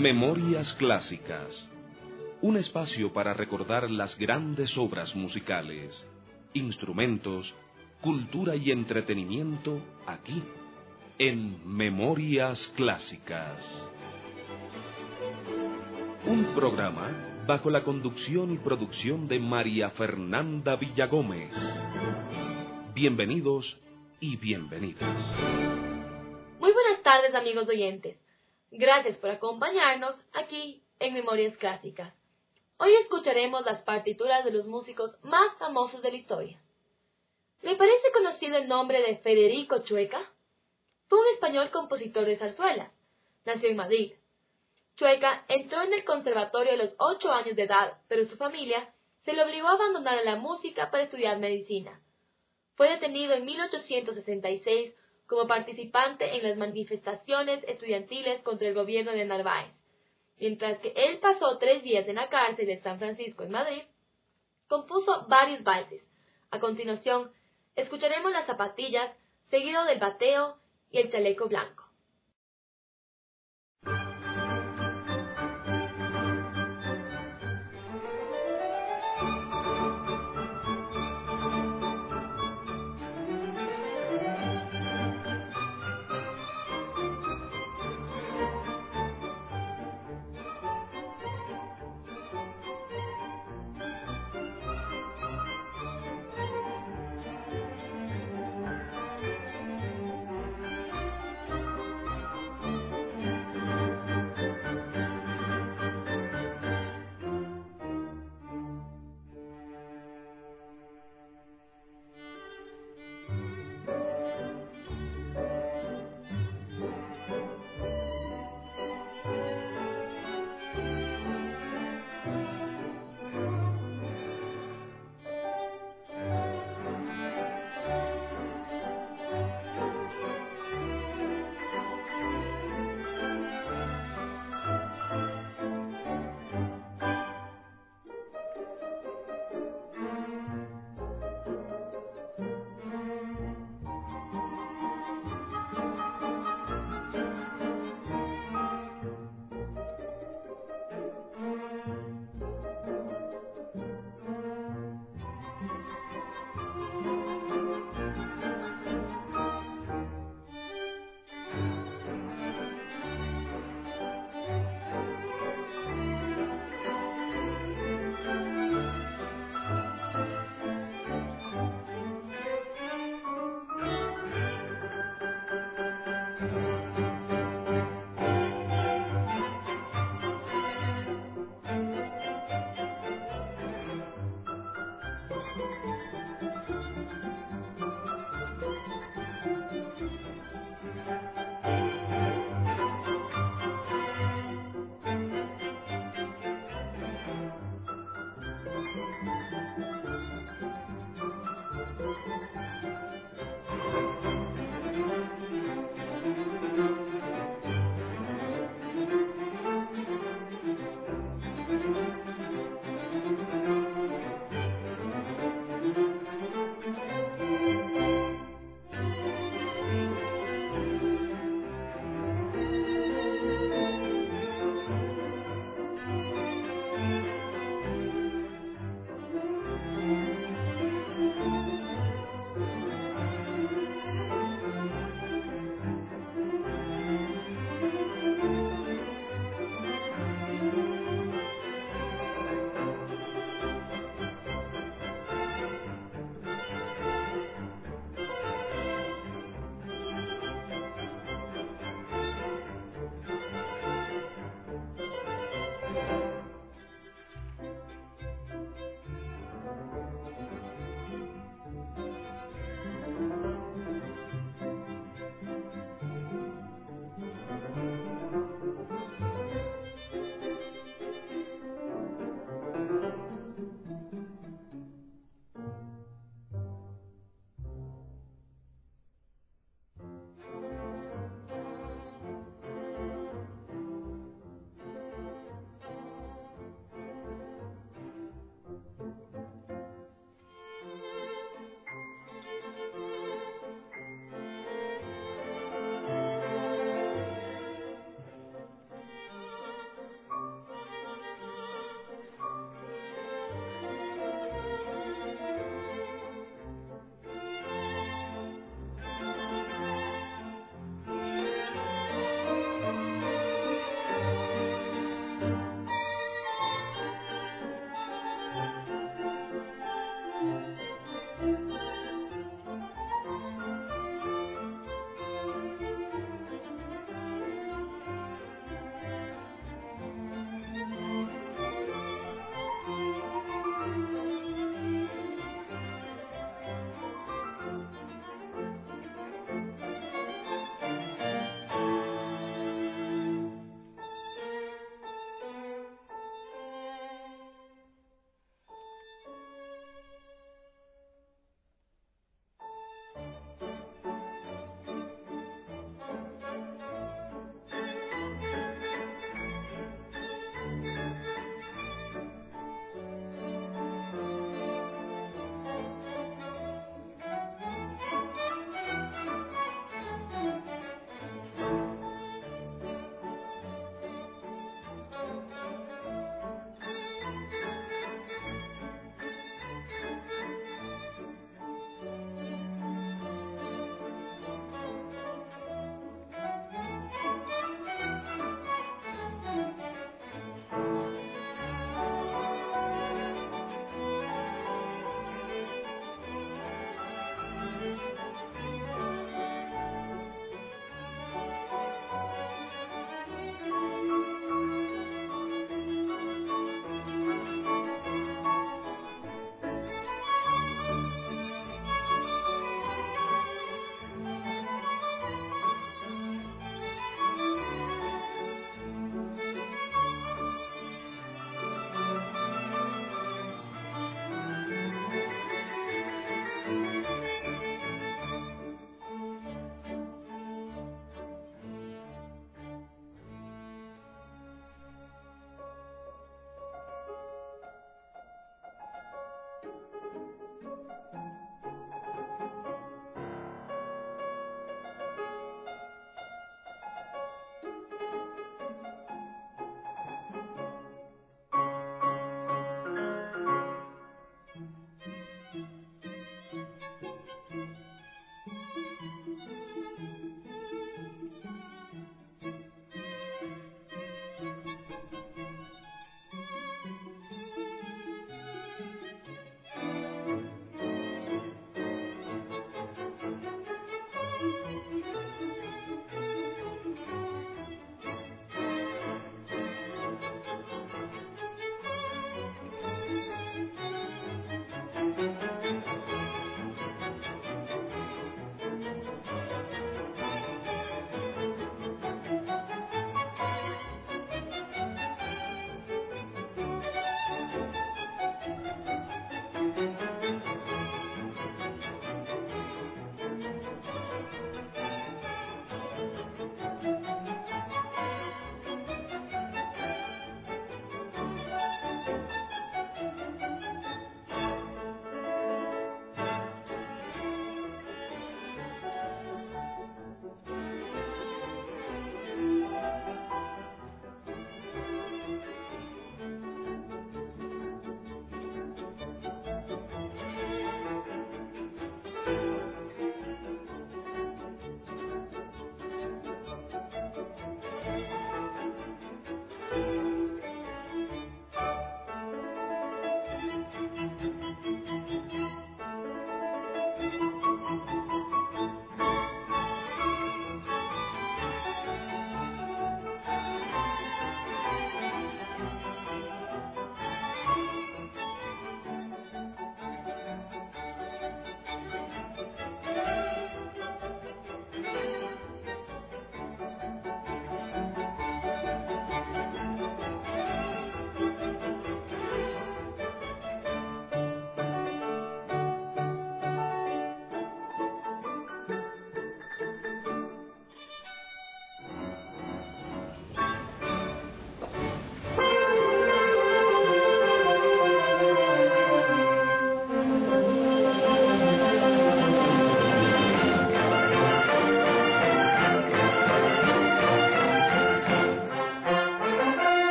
Memorias Clásicas, un espacio para recordar las grandes obras musicales, instrumentos, cultura y entretenimiento aquí, en Memorias Clásicas. Un programa bajo la conducción y producción de María Fernanda Villagómez. Bienvenidos y bienvenidas. Muy buenas tardes, amigos oyentes. Gracias por acompañarnos aquí en Memorias Clásicas. Hoy escucharemos las partituras de los músicos más famosos de la historia. ¿Le parece conocido el nombre de Federico Chueca? Fue un español compositor de zarzuelas. Nació en Madrid. Chueca entró en el conservatorio a los 8 años de edad, pero su familia se le obligó a abandonar la música para estudiar medicina. Fue detenido en 1866 como participante en las manifestaciones estudiantiles contra el gobierno de Narváez. Mientras que él pasó 3 días en la cárcel de San Francisco en Madrid, compuso varios valses. A continuación, escucharemos las zapatillas, seguido del bateo y el chaleco blanco.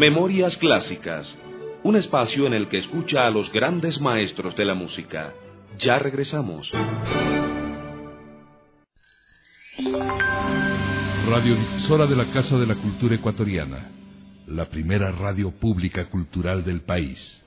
Memorias Clásicas, un espacio en el que escucha a los grandes maestros de la música. Ya regresamos. Radiodifusora de la Casa de la Cultura Ecuatoriana, la primera radio pública cultural del país.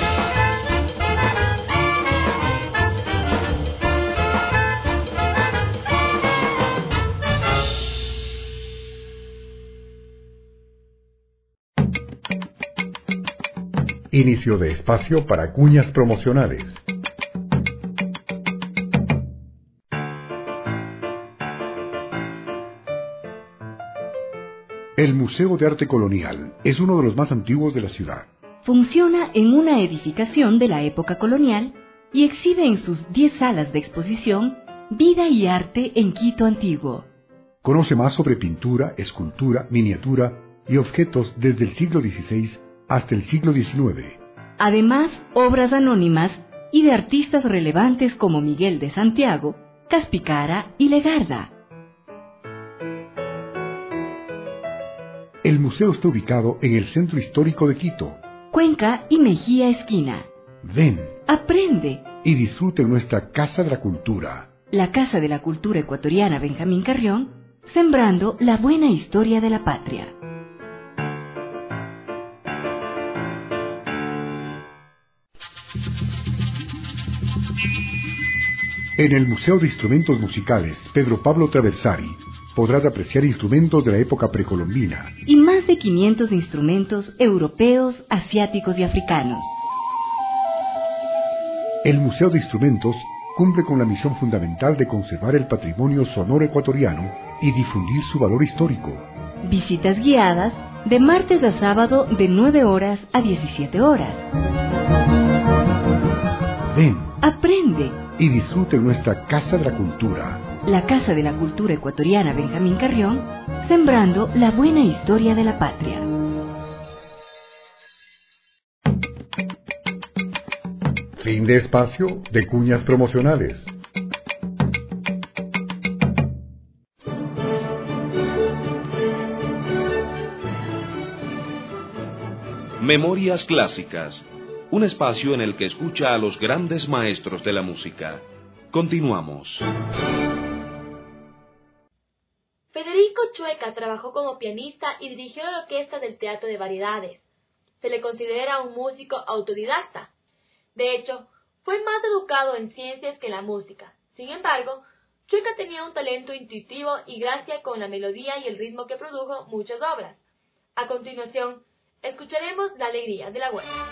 Inicio de espacio para cuñas promocionales. El Museo de Arte Colonial es uno de los más antiguos de la ciudad. Funciona en una edificación de la época colonial y exhibe en sus 10 salas de exposición vida y arte en Quito antiguo. Conoce más sobre pintura, escultura, miniatura y objetos desde el siglo XVI hasta el siglo XIX. Además, obras anónimas y de artistas relevantes como Miguel de Santiago, Caspicara y Legarda. El museo está ubicado en el centro histórico de Quito. Cuenca y Mejía esquina. Ven, aprende y disfrute nuestra Casa de la Cultura. La Casa de la Cultura Ecuatoriana Benjamín Carrión, sembrando la buena historia de la patria. En el Museo de Instrumentos Musicales Pedro Pablo Traversari podrás apreciar instrumentos de la época precolombina y más de 500 instrumentos europeos, asiáticos y africanos. El Museo de Instrumentos cumple con la misión fundamental de conservar el patrimonio sonoro ecuatoriano y difundir su valor histórico. Visitas guiadas de martes a sábado de 9 horas a 17 horas. Ven, aprende y disfrute nuestra Casa de la Cultura. La Casa de la Cultura Ecuatoriana Benjamín Carrión, sembrando la buena historia de la patria. Fin de espacio de cuñas promocionales. Memorias Clásicas, un espacio en el que escucha a los grandes maestros de la música. Continuamos. Federico Chueca trabajó como pianista y dirigió la orquesta del Teatro de Variedades. Se le considera un músico autodidacta. De hecho, fue más educado en ciencias que en la música. Sin embargo, Chueca tenía un talento intuitivo y gracia con la melodía y el ritmo que produjo muchas obras. A continuación, escucharemos La Alegría de la Huerta.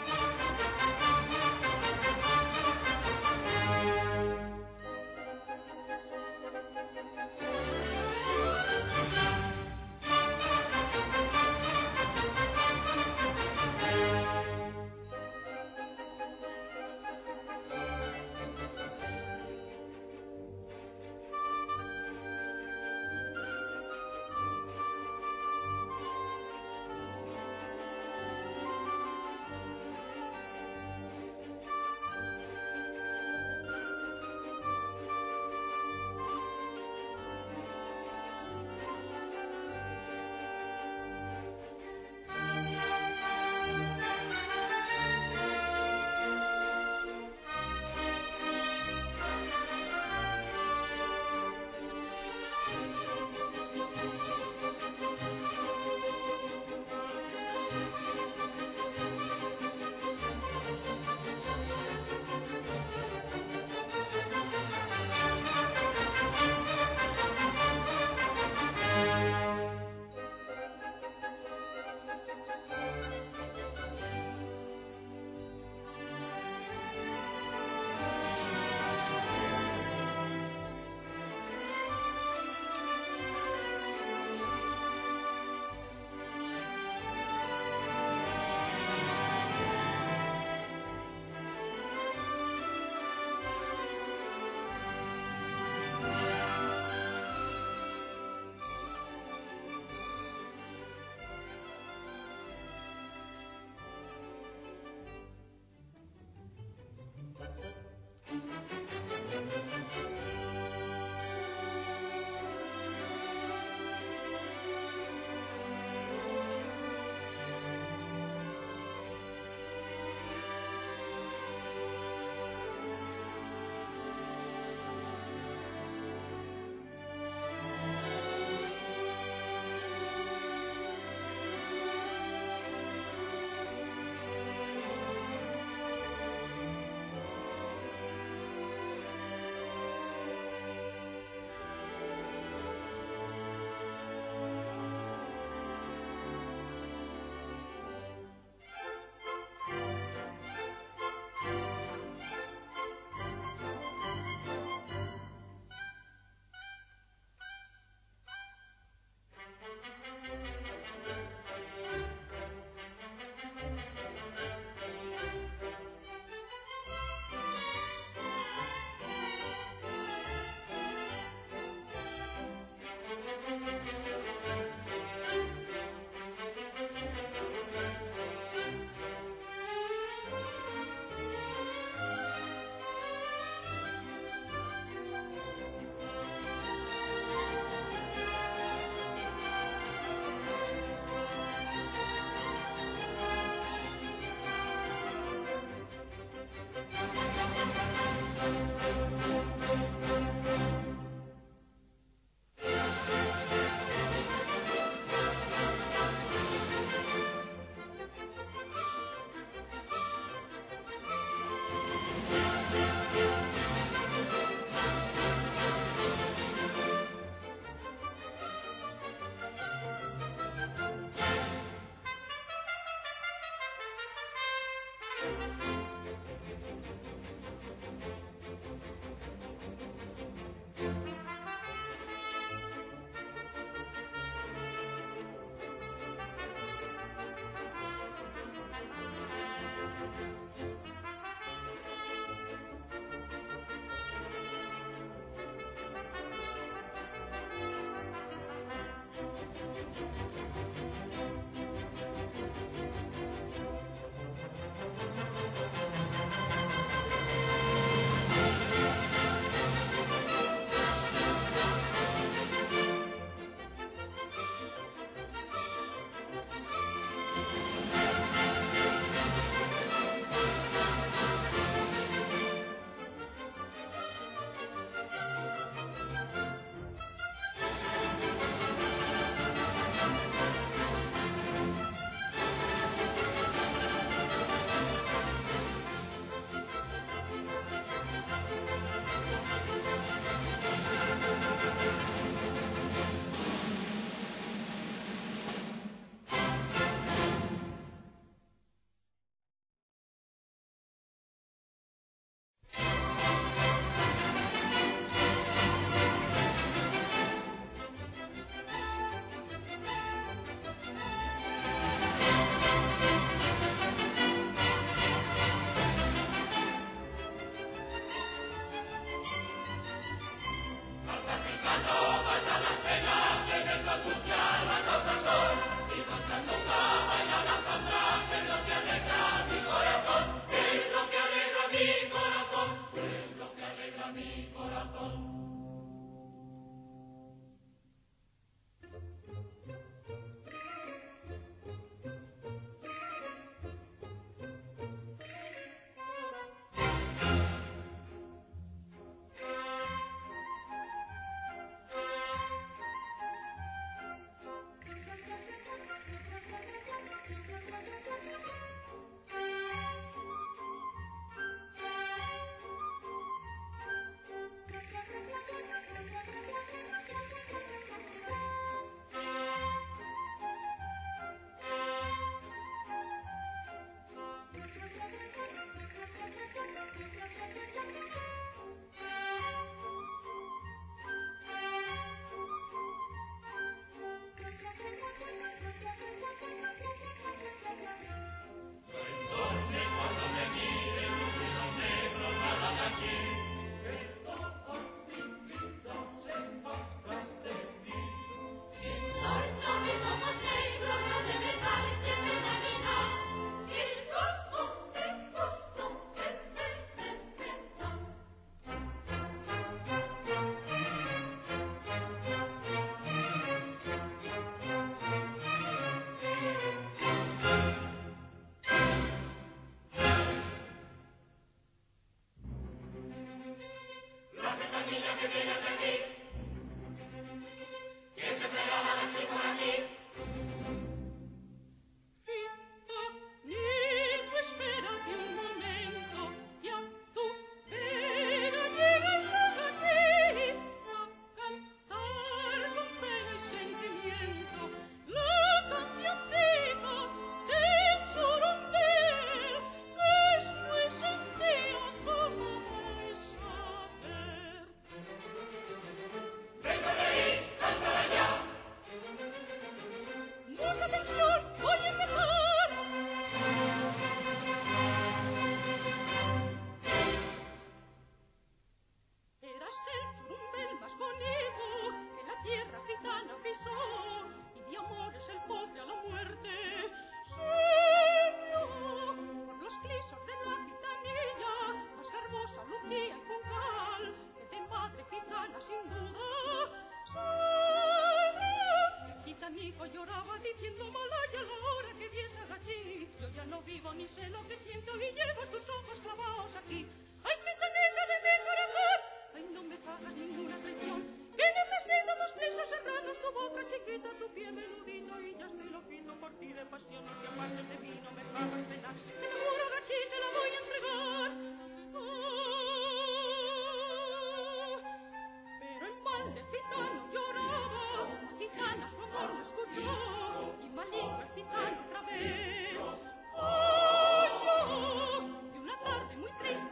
Muy triste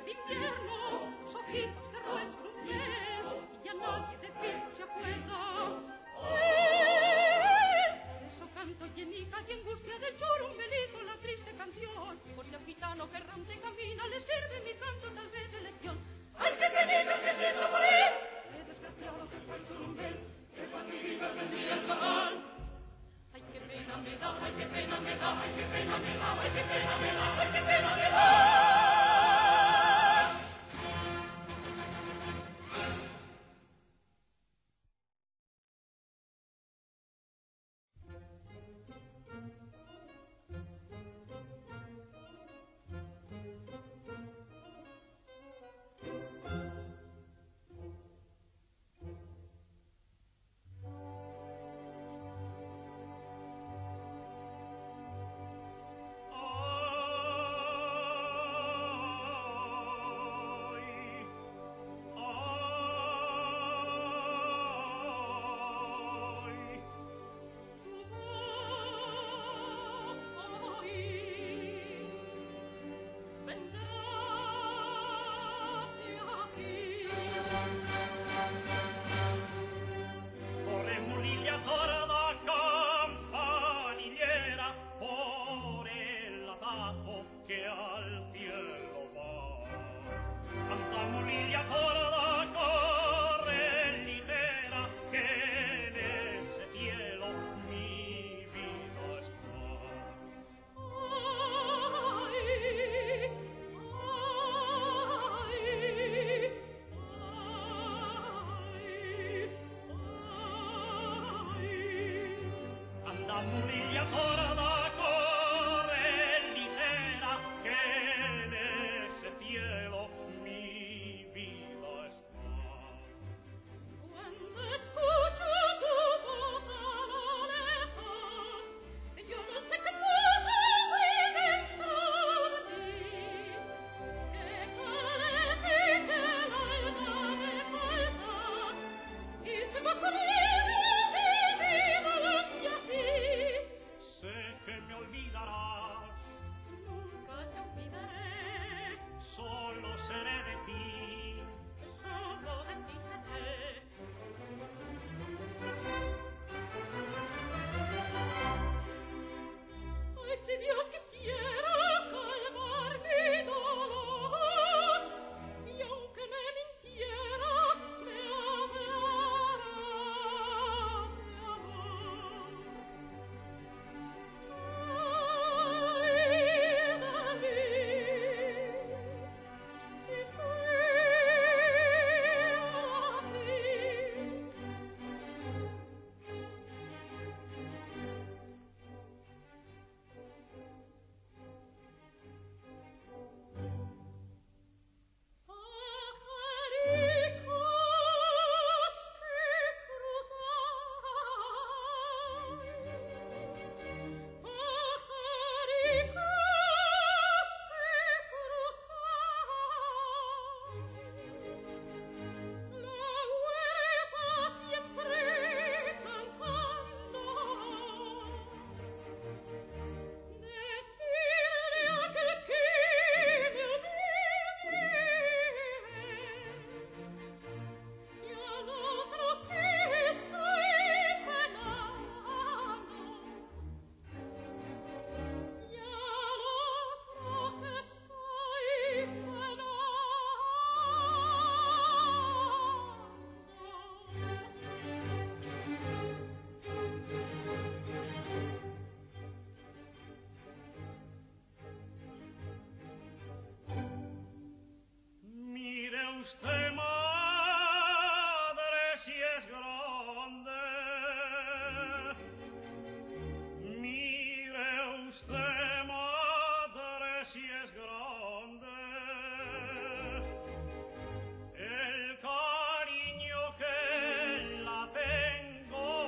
usted, madre, si es grande. Mire usted, madre, si es grande. El cariño que la tengo,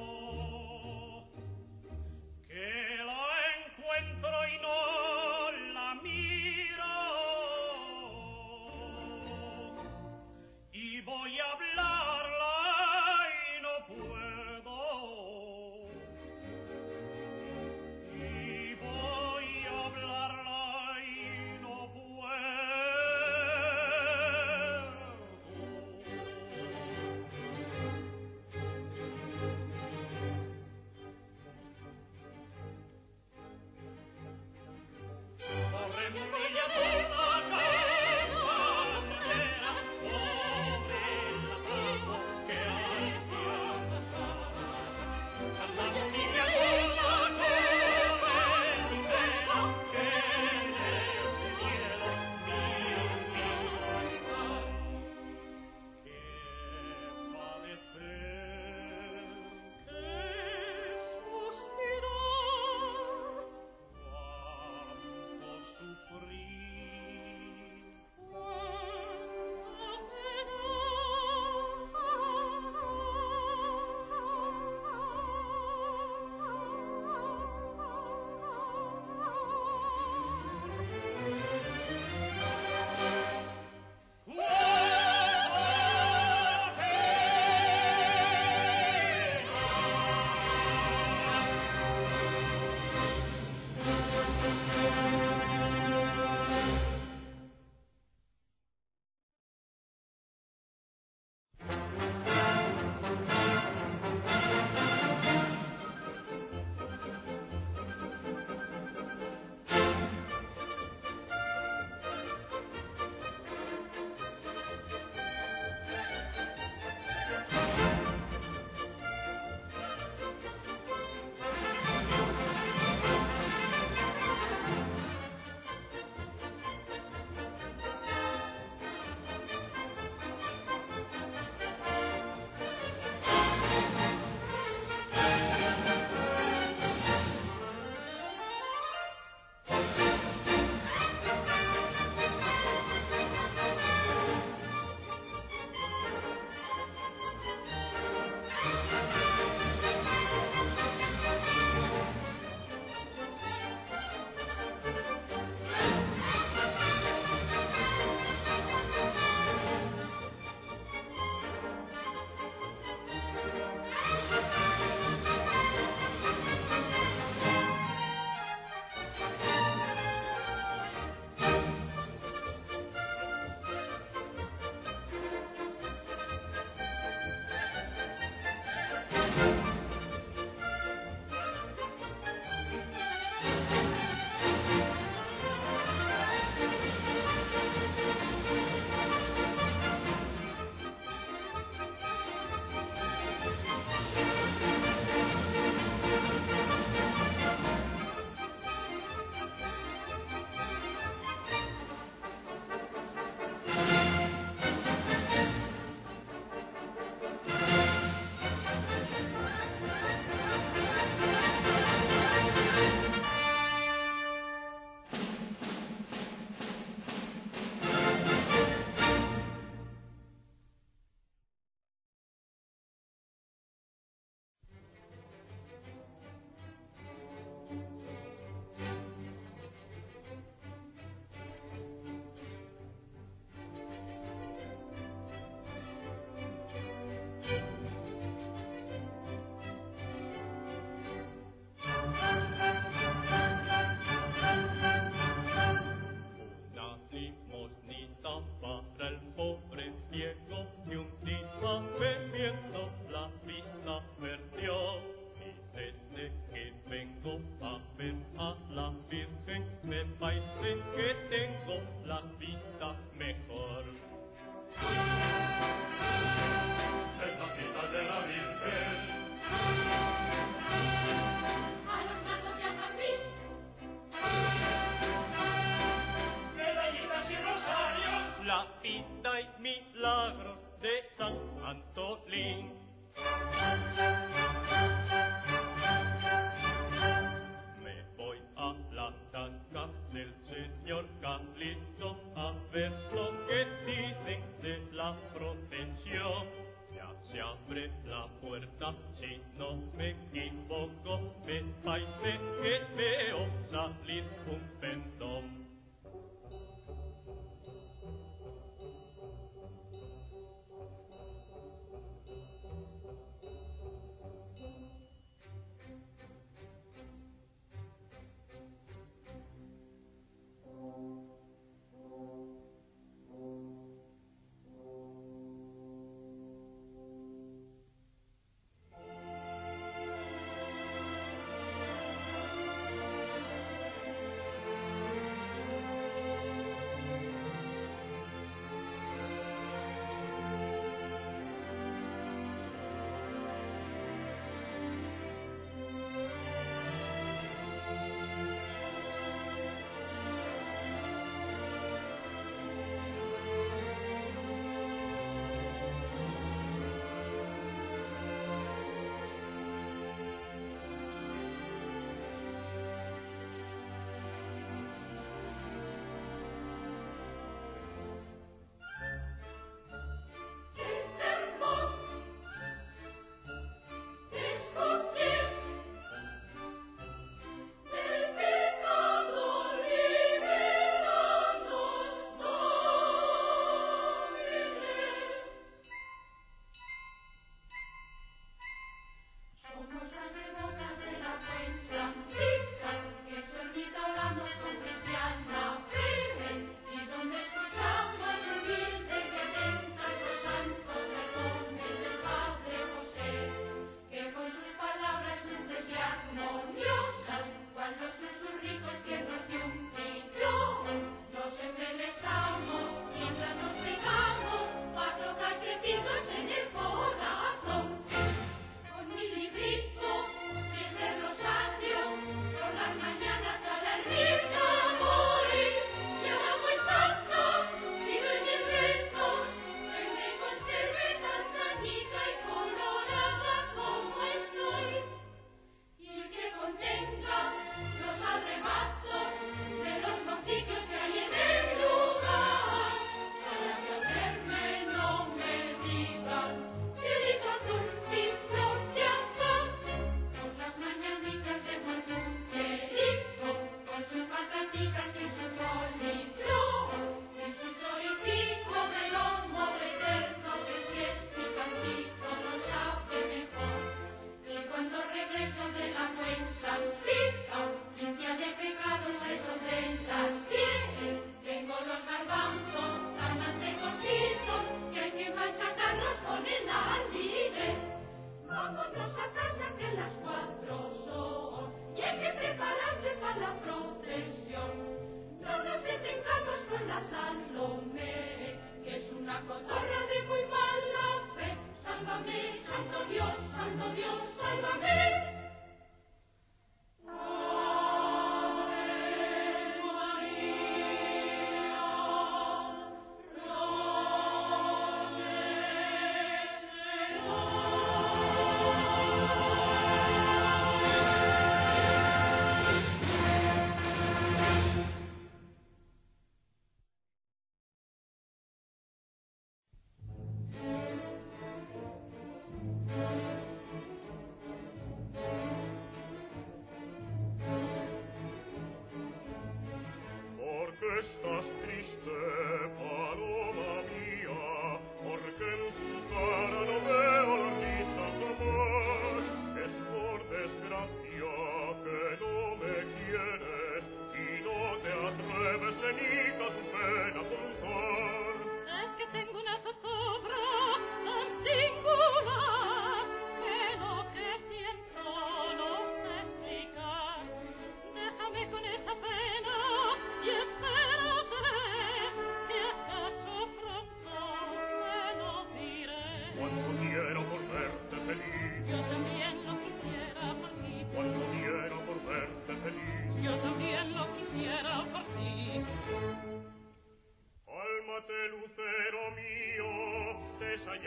que la encuentro y no la miro. de San Antolín. Me voy a la casa del señor Calixto a ver lo que dicen de la procesión. Ya se abre la puerta, si no me equivoco, me parece que veo salir un pendón.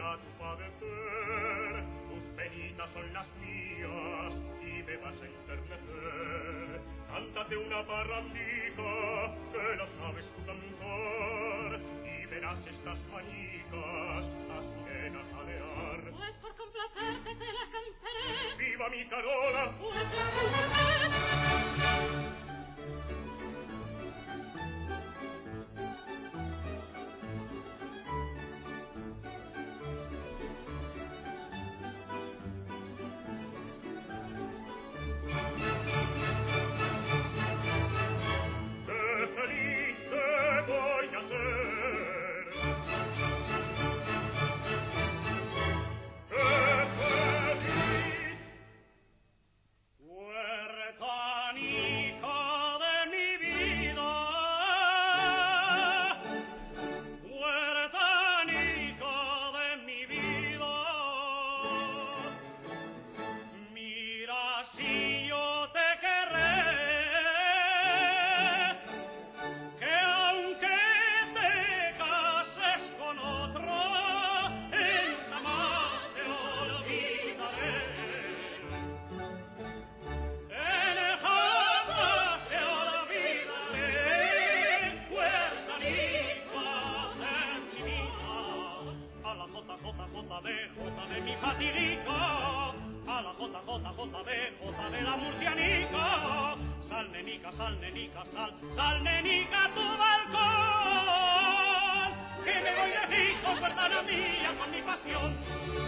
a tu padecer, tus penitas son las mías y me vas a enternecer. Cántate una parrandita que la sabes tú cantar y verás estas manicas a sirena jalear. Pues por complacerte te la cantaré. ¡Viva mi Carola! Pues la cantaré. De la murcianica, sal nenica, sal, sal nenica a tu balcón, que me voy de rico, huertana mía, con mi pasión.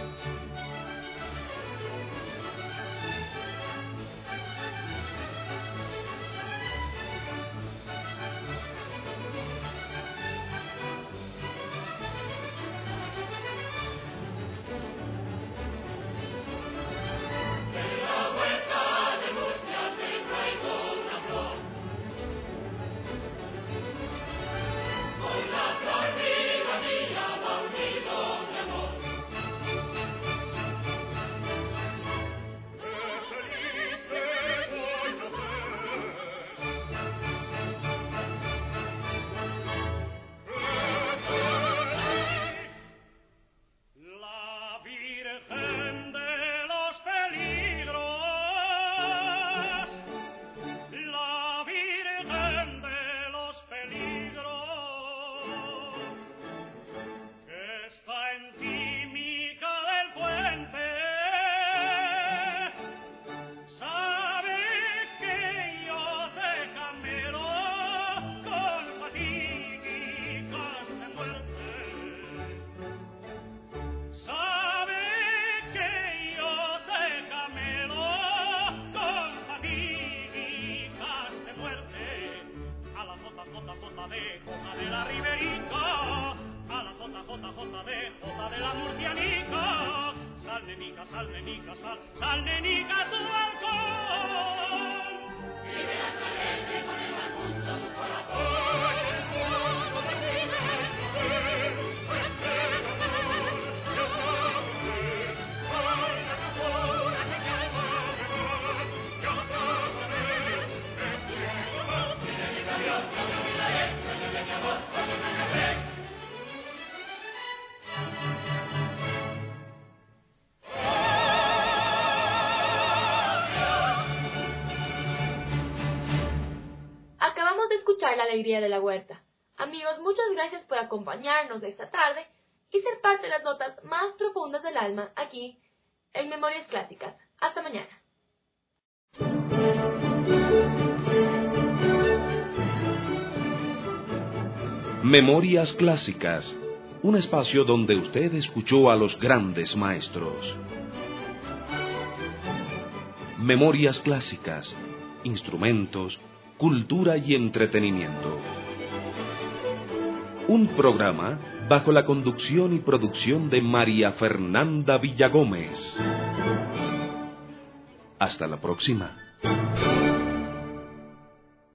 De la murcianica, sal nenica, sal nenica, sal nenica a tu balcón. Y verás alegre con el gusto tu corazón. El fuego de mi lecho pues el amor, yo sabré, ay la capura que calma de mar, yo sabré, el cielo va, tiene mi Dios, no me olvidaré, sueño de mi amor, cuando me agarré. La alegría de la huerta. Amigos, muchas gracias por acompañarnos esta tarde y ser parte de las notas más profundas del alma aquí en Memorias Clásicas. Hasta mañana. Memorias Clásicas, un espacio donde usted escuchó a los grandes maestros. Memorias Clásicas, instrumentos, cultura y entretenimiento. Un programa bajo la conducción y producción de María Fernanda Villagómez. Hasta la próxima.